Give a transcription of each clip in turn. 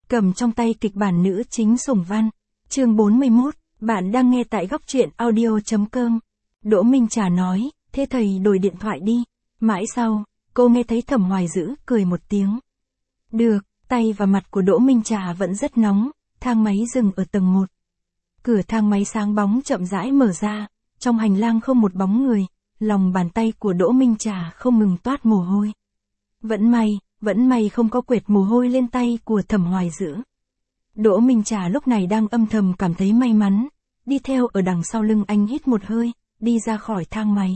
cầm trong tay kịch bản nữ chính sủng văn. Chương 41, bạn đang nghe tại góc truyện audio.com. Đỗ Minh Trà nói, thế thầy đổi điện thoại đi. Mãi sau, cô nghe thấy Thẩm Hoài Dữ cười một tiếng. Được, tay và mặt của Đỗ Minh Trà vẫn rất nóng, thang máy dừng ở tầng 1. Cửa thang máy sáng bóng chậm rãi mở ra, trong hành lang không một bóng người, lòng bàn tay của Đỗ Minh Trà không ngừng toát mồ hôi. Vẫn may không có quệt mồ hôi lên tay của Thẩm Hoài Dữ. Đỗ Minh Trà lúc này đang âm thầm cảm thấy may mắn, đi theo ở đằng sau lưng anh hít một hơi, đi ra khỏi thang máy.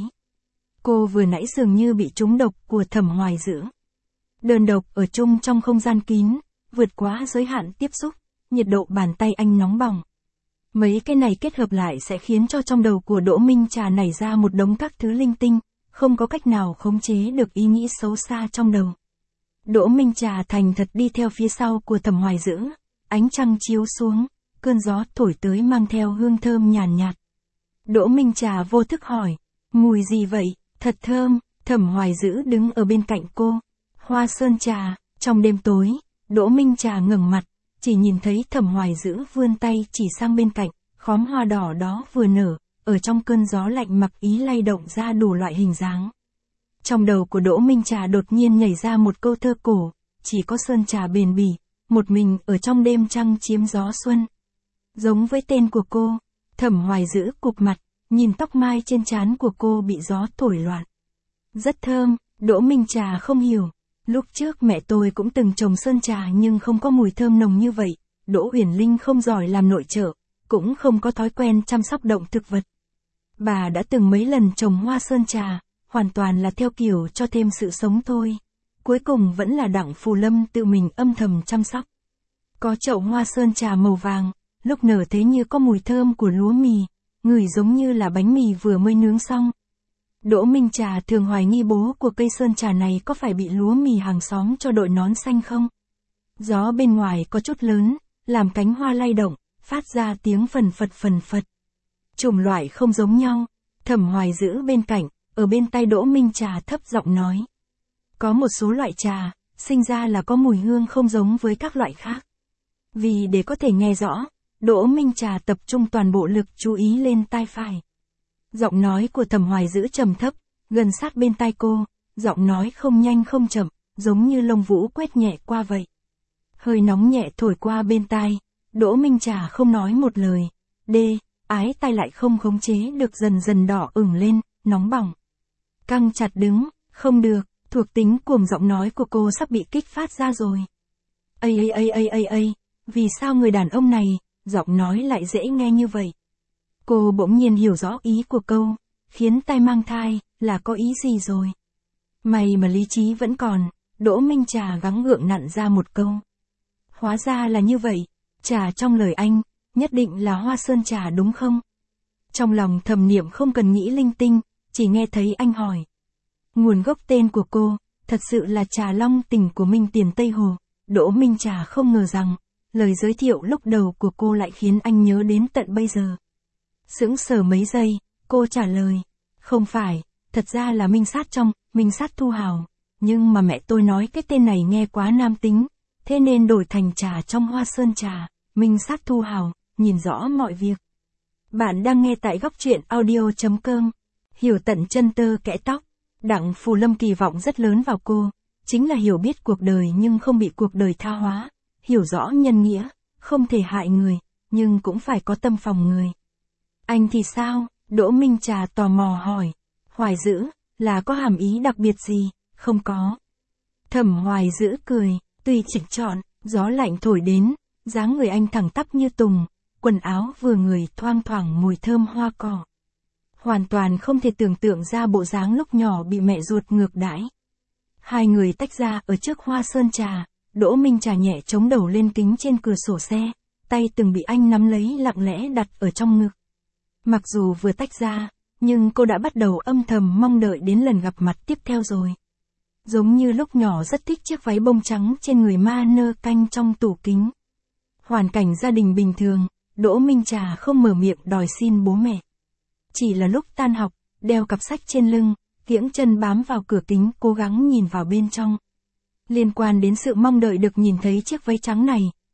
Cô vừa nãy dường như bị trúng độc của Thẩm Hoài Dữ. Đơn độc ở chung trong không gian kín, vượt quá giới hạn tiếp xúc, nhiệt độ bàn tay anh nóng bỏng. Mấy cái này kết hợp lại sẽ khiến cho trong đầu của Đỗ Minh Trà nảy ra một đống các thứ linh tinh, không có cách nào khống chế được ý nghĩ xấu xa trong đầu. Đỗ Minh Trà thành thật đi theo phía sau của Thẩm Hoài Dữ, ánh trăng chiếu xuống, cơn gió thổi tới mang theo hương thơm nhàn nhạt. Đỗ Minh Trà vô thức hỏi, mùi gì vậy, thật thơm. Thẩm Hoài Dữ đứng ở bên cạnh cô. Hoa sơn trà. Trong đêm tối, Đỗ Minh Trà ngẩng mặt, chỉ nhìn thấy Thẩm Hoài Dữ vươn tay chỉ sang bên cạnh, khóm hoa đỏ đó vừa nở, ở trong cơn gió lạnh mặc ý lay động ra đủ loại hình dáng. Trong đầu của Đỗ Minh Trà đột nhiên nhảy ra một câu thơ cổ, chỉ có sơn trà bền bỉ, một mình ở trong đêm trăng chiếm gió xuân. Giống với tên của cô, Thẩm Hoài Dữ cụp mặt, nhìn tóc mai trên trán của cô bị gió thổi loạn. Rất thơm. Đỗ Minh Trà không hiểu. Lúc trước mẹ tôi cũng từng trồng sơn trà nhưng không có mùi thơm nồng như vậy. Đỗ Uyển Linh không giỏi làm nội trợ, cũng không có thói quen chăm sóc động thực vật. Bà đã từng mấy lần trồng hoa sơn trà, hoàn toàn là theo kiểu cho thêm sự sống thôi. Cuối cùng vẫn là Đặng Phù Lâm tự mình âm thầm chăm sóc. Có chậu hoa sơn trà màu vàng, lúc nở thế như có mùi thơm của lúa mì, ngửi giống như là bánh mì vừa mới nướng xong. Đỗ Minh Trà thường hoài nghi bố của cây sơn trà này có phải bị lúa mì hàng xóm cho đội nón xanh không? Gió bên ngoài có chút lớn, làm cánh hoa lay động, phát ra tiếng phần phật. Chủng loại không giống nhau. Thẩm Hoài Dữ bên cạnh, ở bên tai Đỗ Minh Trà thấp giọng nói. Có một số loại trà, sinh ra là có mùi hương không giống với các loại khác. Vì để có thể nghe rõ, Đỗ Minh Trà tập trung toàn bộ lực chú ý lên tai phải. Giọng nói của Thẩm Hoài Dữ trầm thấp, gần sát bên tai cô, giọng nói không nhanh không chậm, giống như lông vũ quét nhẹ qua vậy. Hơi nóng nhẹ thổi qua bên tai, Đỗ Minh Trà không nói một lời. Ái tai lại không khống chế được dần dần đỏ ửng lên, nóng bỏng. Căng chặt đứng, không được, thuộc tính cuồng giọng nói của cô sắp bị kích phát ra rồi. Vì sao người đàn ông này, giọng nói lại dễ nghe như vậy? Cô bỗng nhiên hiểu rõ ý của câu, khiến tai mang thai, là có ý gì rồi? May mà lý trí vẫn còn, Đỗ Minh Trà gắng gượng nặn ra một câu. Hóa ra là như vậy, trà trong lời anh, nhất định là hoa sơn trà đúng không? Trong lòng thầm niệm không cần nghĩ linh tinh, chỉ nghe thấy anh hỏi. Nguồn gốc tên của cô, thật sự là trà long tình của Minh Tiền Tây Hồ. Đỗ Minh Trà không ngờ rằng, lời giới thiệu lúc đầu của cô lại khiến anh nhớ đến tận bây giờ. Sững sờ mấy giây, cô trả lời. Không phải, thật ra là Minh Sát Trong, Minh Sát Thu Hào. Nhưng mà mẹ tôi nói cái tên này nghe quá nam tính, thế nên đổi thành trà trong hoa sơn trà, Minh Sát Thu Hào, nhìn rõ mọi việc. Bạn đang nghe tại góc truyện audio.com. Hiểu tận chân tơ kẽ tóc. Đặng Phù Lâm kỳ vọng rất lớn vào cô, chính là hiểu biết cuộc đời nhưng không bị cuộc đời tha hóa, hiểu rõ nhân nghĩa, không thể hại người, nhưng cũng phải có tâm phòng người. Anh thì sao? Đỗ Minh Trà tò mò hỏi. Hoài Dữ, là có hàm ý đặc biệt gì? Không có. Thẩm Hoài Dữ cười, tùy chỉnh chọn, gió lạnh thổi đến, dáng người anh thẳng tắp như tùng, quần áo vừa người thoang thoảng mùi thơm hoa cỏ. Hoàn toàn không thể tưởng tượng ra bộ dáng lúc nhỏ bị mẹ ruột ngược đãi. Hai người tách ra ở trước hoa sơn trà, Đỗ Minh Trà nhẹ chống đầu lên kính trên cửa sổ xe, tay từng bị anh nắm lấy lặng lẽ đặt ở trong ngực. Mặc dù vừa tách ra, nhưng cô đã bắt đầu âm thầm mong đợi đến lần gặp mặt tiếp theo rồi. Giống như lúc nhỏ rất thích chiếc váy bông trắng trên người ma nơ canh trong tủ kính. Hoàn cảnh gia đình bình thường, Đỗ Minh Trà không mở miệng đòi xin bố mẹ. Chỉ là lúc tan học, đeo cặp sách trên lưng, kiễng chân bám vào cửa kính cố gắng nhìn vào bên trong. Liên quan đến sự mong đợi được nhìn thấy chiếc váy trắng này,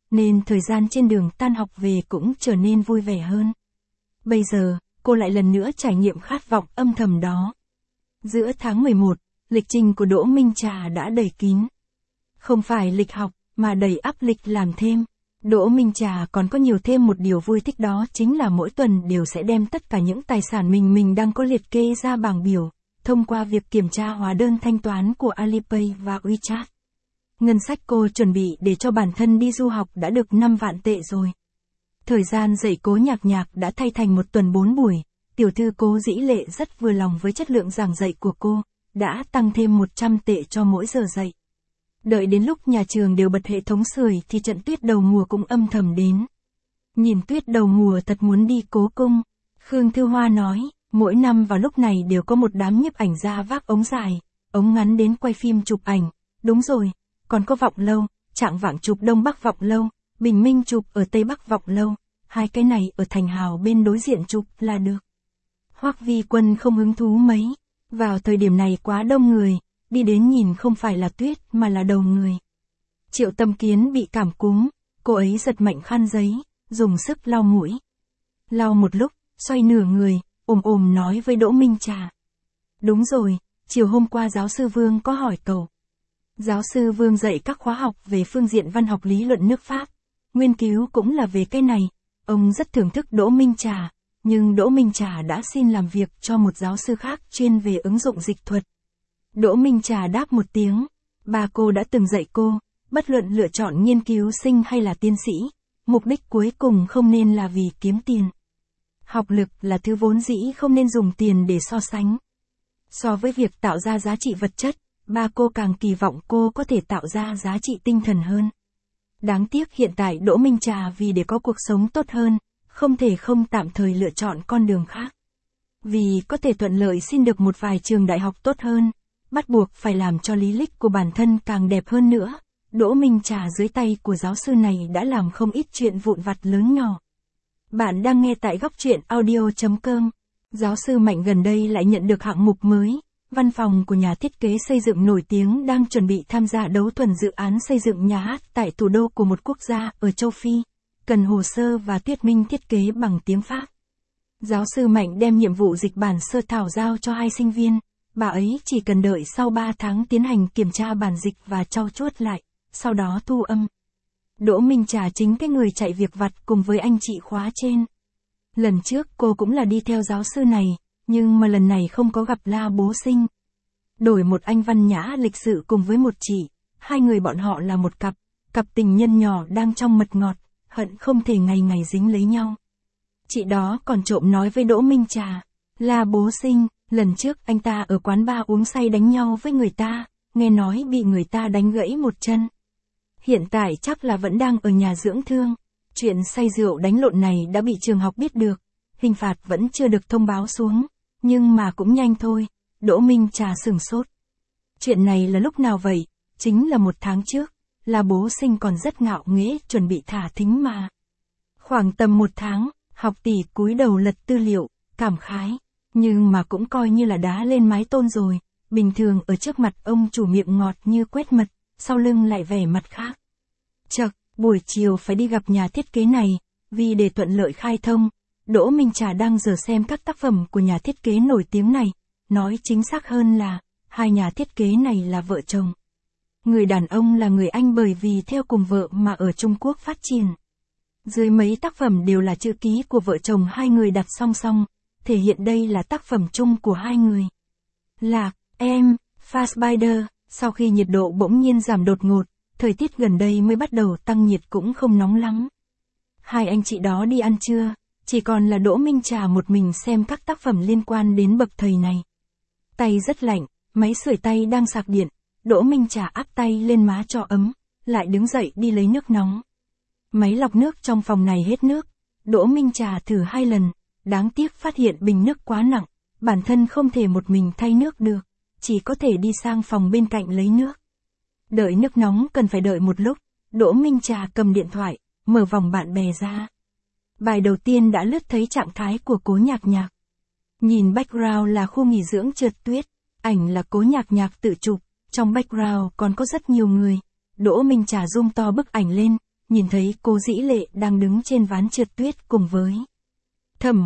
nên thời gian trên đường tan học về cũng trở nên vui vẻ hơn. Bây giờ, cô lại lần nữa trải nghiệm khát vọng âm thầm đó. Giữa tháng 11, lịch trình của Đỗ Minh Trà đã đầy kín. Không phải lịch học, mà đầy ắp lịch làm thêm. Đỗ Minh Trà còn có nhiều thêm một điều vui thích, đó chính là mỗi tuần đều sẽ đem tất cả những tài sản mình đang có liệt kê ra bảng biểu, thông qua việc kiểm tra hóa đơn thanh toán của Alipay và WeChat. Ngân sách cô chuẩn bị để cho bản thân đi du học đã được 5 vạn tệ rồi. Thời gian dạy Cố Nhạc Nhạc đã thay thành một tuần 4 buổi, tiểu thư Cố Dĩ Lệ rất vừa lòng với chất lượng giảng dạy của cô, đã tăng thêm 100 tệ cho mỗi giờ dạy. Đợi đến lúc nhà trường đều bật hệ thống sưởi thì trận tuyết đầu mùa cũng âm thầm đến. Nhìn tuyết đầu mùa thật muốn đi Cố Cung. Khương Thư Hoa nói, mỗi năm vào lúc này đều có một đám nhiếp ảnh gia vác ống dài, ống ngắn đến quay phim chụp ảnh. Đúng rồi, còn có Vọng Lâu, Trạng Vạng chụp Đông Bắc Vọng Lâu, Bình Minh chụp ở Tây Bắc Vọng Lâu, hai cái này ở Thành Hào bên đối diện chụp là được. Hoắc Vi Quân không hứng thú mấy, vào thời điểm này quá đông người, đi đến nhìn không phải là tuyết mà là đầu người. Triệu Tâm Kiến bị cảm cúm, cô ấy giật mạnh khăn giấy, dùng sức lau mũi. Lau một lúc, xoay nửa người, ồm nói với Đỗ Minh Trà. Đúng rồi, chiều hôm qua giáo sư Vương có hỏi cậu. Giáo sư Vương dạy các khóa học về phương diện văn học lý luận nước Pháp, nghiên cứu cũng là về cái này. Ông rất thưởng thức Đỗ Minh Trà, nhưng Đỗ Minh Trà đã xin làm việc cho một giáo sư khác chuyên về ứng dụng dịch thuật. Đỗ Minh Trà đáp một tiếng, bà cô đã từng dạy cô, bất luận lựa chọn nghiên cứu sinh hay là tiến sĩ, mục đích cuối cùng không nên là vì kiếm tiền. Học lực là thứ vốn dĩ không nên dùng tiền để so sánh. So với việc tạo ra giá trị vật chất, bà cô càng kỳ vọng cô có thể tạo ra giá trị tinh thần hơn. Đáng tiếc hiện tại Đỗ Minh Trà vì để có cuộc sống tốt hơn, không thể không tạm thời lựa chọn con đường khác. Vì có thể thuận lợi xin được một vài trường đại học tốt hơn, bắt buộc phải làm cho lý lịch của bản thân càng đẹp hơn nữa. Đỗ Minh Trà dưới tay của giáo sư này đã làm không ít chuyện vụn vặt lớn nhỏ. Bạn đang nghe tại góc truyện audio.com. Giáo sư Mạnh gần đây lại nhận được hạng mục mới. Văn phòng của nhà thiết kế xây dựng nổi tiếng đang chuẩn bị tham gia đấu thuần dự án xây dựng nhà hát tại thủ đô của một quốc gia ở châu Phi, cần hồ sơ và thuyết minh thiết kế bằng tiếng Pháp. Giáo sư Mạnh đem nhiệm vụ dịch bản sơ thảo giao cho 2 sinh viên, bà ấy chỉ cần đợi sau 3 tháng tiến hành kiểm tra bản dịch và trau chuốt lại, sau đó thu âm. Đỗ Minh Trà chính cái người chạy việc vặt cùng với anh chị khóa trên. Lần trước cô cũng là đi theo giáo sư này, nhưng mà lần này không có gặp La Bố Sinh. Đổi một anh văn nhã lịch sự cùng với một chị, hai người bọn họ là một cặp tình nhân nhỏ đang trong mật ngọt, hận không thể ngày ngày dính lấy nhau. Chị đó còn trộm nói với Đỗ Minh Trà, La Bố Sinh, lần trước anh ta ở quán bar uống say đánh nhau với người ta, nghe nói bị người ta đánh gãy một chân. Hiện tại chắc là vẫn đang ở nhà dưỡng thương. Chuyện say rượu đánh lộn này đã bị trường học biết được, hình phạt vẫn chưa được thông báo xuống, nhưng mà cũng nhanh thôi. Đỗ Minh Trà sửng sốt. Chuyện này là lúc nào vậy? Chính là 1 tháng trước, là Bố Sinh còn rất ngạo nghễ chuẩn bị thả thính mà. Khoảng tầm 1 tháng, học tỷ cúi đầu lật tư liệu, cảm khái, nhưng mà cũng coi như là đá lên mái tôn rồi. Bình thường ở trước mặt ông chủ miệng ngọt như quét mật, sau lưng lại vẻ mặt khác. Chậc, buổi chiều phải đi gặp nhà thiết kế này, vì để thuận lợi khai thông, Đỗ Minh Trà đang giờ xem các tác phẩm của nhà thiết kế nổi tiếng này, nói chính xác hơn là, 2 nhà thiết kế này là vợ chồng. Người đàn ông là người Anh bởi vì theo cùng vợ mà ở Trung Quốc phát triển. Dưới mấy tác phẩm đều là chữ ký của vợ chồng 2 người đặt song song, thể hiện đây là tác phẩm chung của 2 người. Lạc, em, Fassbinder, sau khi nhiệt độ bỗng nhiên giảm đột ngột, thời tiết gần đây mới bắt đầu tăng nhiệt cũng không nóng lắm. 2 anh chị đó đi ăn trưa, chỉ còn là Đỗ Minh Trà một mình xem các tác phẩm liên quan đến bậc thầy này. Tay rất lạnh, máy sưởi tay đang sạc điện, Đỗ Minh Trà áp tay lên má cho ấm, lại đứng dậy đi lấy nước nóng. Máy lọc nước trong phòng này hết nước, Đỗ Minh Trà thử 2 lần, đáng tiếc phát hiện bình nước quá nặng, bản thân không thể một mình thay nước được, chỉ có thể đi sang phòng bên cạnh lấy nước. Đợi nước nóng cần phải đợi một lúc, Đỗ Minh Trà cầm điện thoại, mở vòng bạn bè ra. Bài đầu tiên đã lướt thấy trạng thái của Cố Nhạc Nhạc. Nhìn background là khu nghỉ dưỡng trượt tuyết, ảnh là Cố Nhạc Nhạc tự chụp, trong background còn có rất nhiều người. Đỗ Minh Trà zoom to bức ảnh lên, nhìn thấy cô Dĩ Lệ đang đứng trên ván trượt tuyết cùng với Thẩm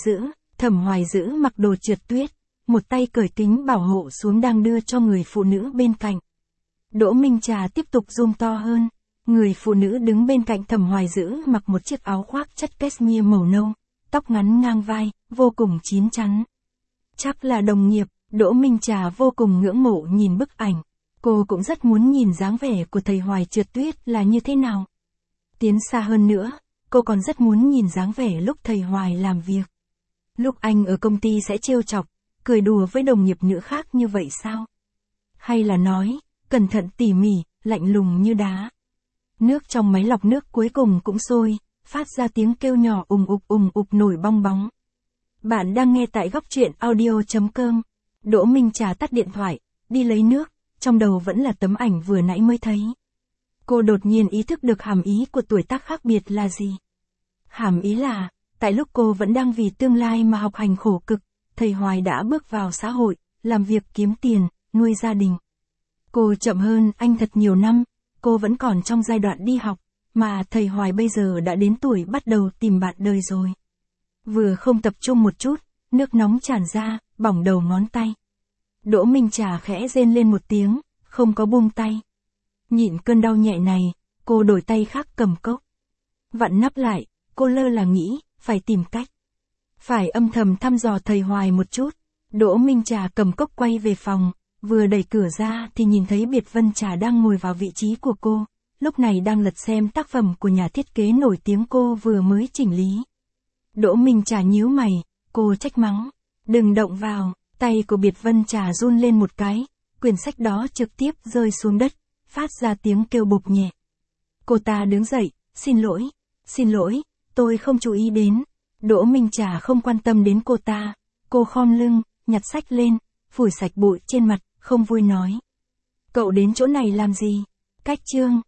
Hoài Dữ mặc đồ trượt tuyết, một tay cởi kính bảo hộ xuống đang đưa cho người phụ nữ bên cạnh. Đỗ Minh Trà tiếp tục zoom to hơn, người phụ nữ đứng bên cạnh Thẩm Hoài Dữ mặc một chiếc áo khoác chất cashmere màu nâu, tóc ngắn ngang vai, vô cùng chín chắn. Chắc là đồng nghiệp, Đỗ Minh Trà vô cùng ngưỡng mộ nhìn bức ảnh. Cô cũng rất muốn nhìn dáng vẻ của thầy Hoài trượt tuyết là như thế nào. Tiến xa hơn nữa, cô còn rất muốn nhìn dáng vẻ lúc thầy Hoài làm việc. Lúc anh ở công ty sẽ trêu chọc, cười đùa với đồng nghiệp nữ khác như vậy sao? Hay là nói, cẩn thận tỉ mỉ, lạnh lùng như đá. Nước trong máy lọc nước cuối cùng cũng sôi, phát ra tiếng kêu nhỏ ùng ục nổi bong bóng. Bạn đang nghe tại góc truyện audio.com. Đỗ Minh Trà tắt điện thoại, đi lấy nước, trong đầu vẫn là tấm ảnh vừa nãy mới thấy. Cô đột nhiên ý thức được hàm ý của tuổi tác khác biệt là gì. Hàm ý là, tại lúc cô vẫn đang vì tương lai mà học hành khổ cực, thầy Hoài đã bước vào xã hội, làm việc kiếm tiền, nuôi gia đình. Cô chậm hơn anh thật nhiều năm, cô vẫn còn trong giai đoạn đi học, mà thầy Hoài bây giờ đã đến tuổi bắt đầu tìm bạn đời rồi. Vừa không tập trung một chút, nước nóng tràn ra, bỏng đầu ngón tay. Đỗ Minh Trà khẽ rên lên một tiếng, không có buông tay. Nhịn cơn đau nhẹ này, cô đổi tay khác cầm cốc. Vặn nắp lại, cô lơ là nghĩ, phải tìm cách. Phải âm thầm thăm dò thầy Hoài một chút. Đỗ Minh Trà cầm cốc quay về phòng, vừa đẩy cửa ra thì nhìn thấy Biệt Vân Trà đang ngồi vào vị trí của cô, lúc này đang lật xem tác phẩm của nhà thiết kế nổi tiếng cô vừa mới chỉnh lý. Đỗ Minh Trà nhíu mày, cô trách mắng, đừng động vào, tay của Biệt Vân Trà run lên một cái, quyển sách đó trực tiếp rơi xuống đất, phát ra tiếng kêu bụp nhẹ. Cô ta đứng dậy, xin lỗi, tôi không chú ý đến. Đỗ Minh Trà không quan tâm đến cô ta, cô khom lưng, nhặt sách lên, phủi sạch bụi trên mặt, không vui nói. Cậu đến chỗ này làm gì? Cách chương.